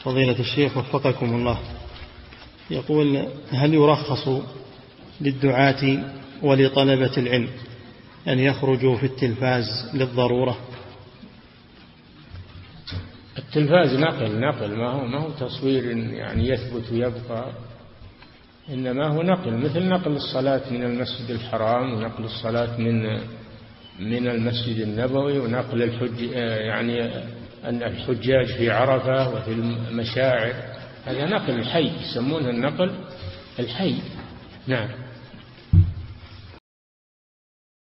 فضيلة الشيخ وفقكم الله، يقول: هل يرخص للدعاة ولطلبة العلم أن يخرجوا في التلفاز للضرورة؟ التلفاز نقل ما هو تصوير يعني يثبت ويبقى، إنما هو نقل، مثل نقل الصلاة من المسجد الحرام، ونقل الصلاة من المسجد النبوي، ونقل الحجاج في عرفة وفي المشاعر. هذا نقل الحي، يسمونه النقل الحي. نعم.